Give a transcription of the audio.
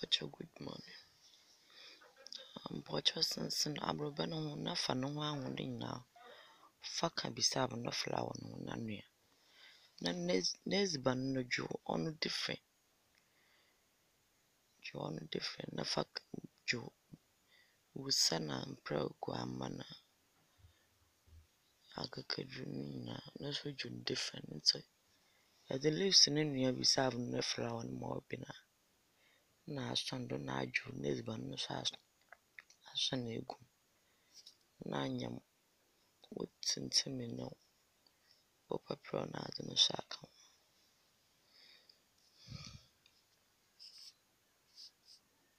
Mpacho, good morning. Mpacho sensen abroba no ho na fa no ho ahode nyina. Fa ka bisa ab no flower no na nua. Na neziban no dwo on different. Dwo on different na fa dwo wusa na mpra ku amana. Akakadru nyina na so dwo different so. The leaves no nua bisa ab no flower no mo bina. Na asando na adwo neziban no so asha na egu. Na anyam wotsintimi no. Popapro na ade no so aka.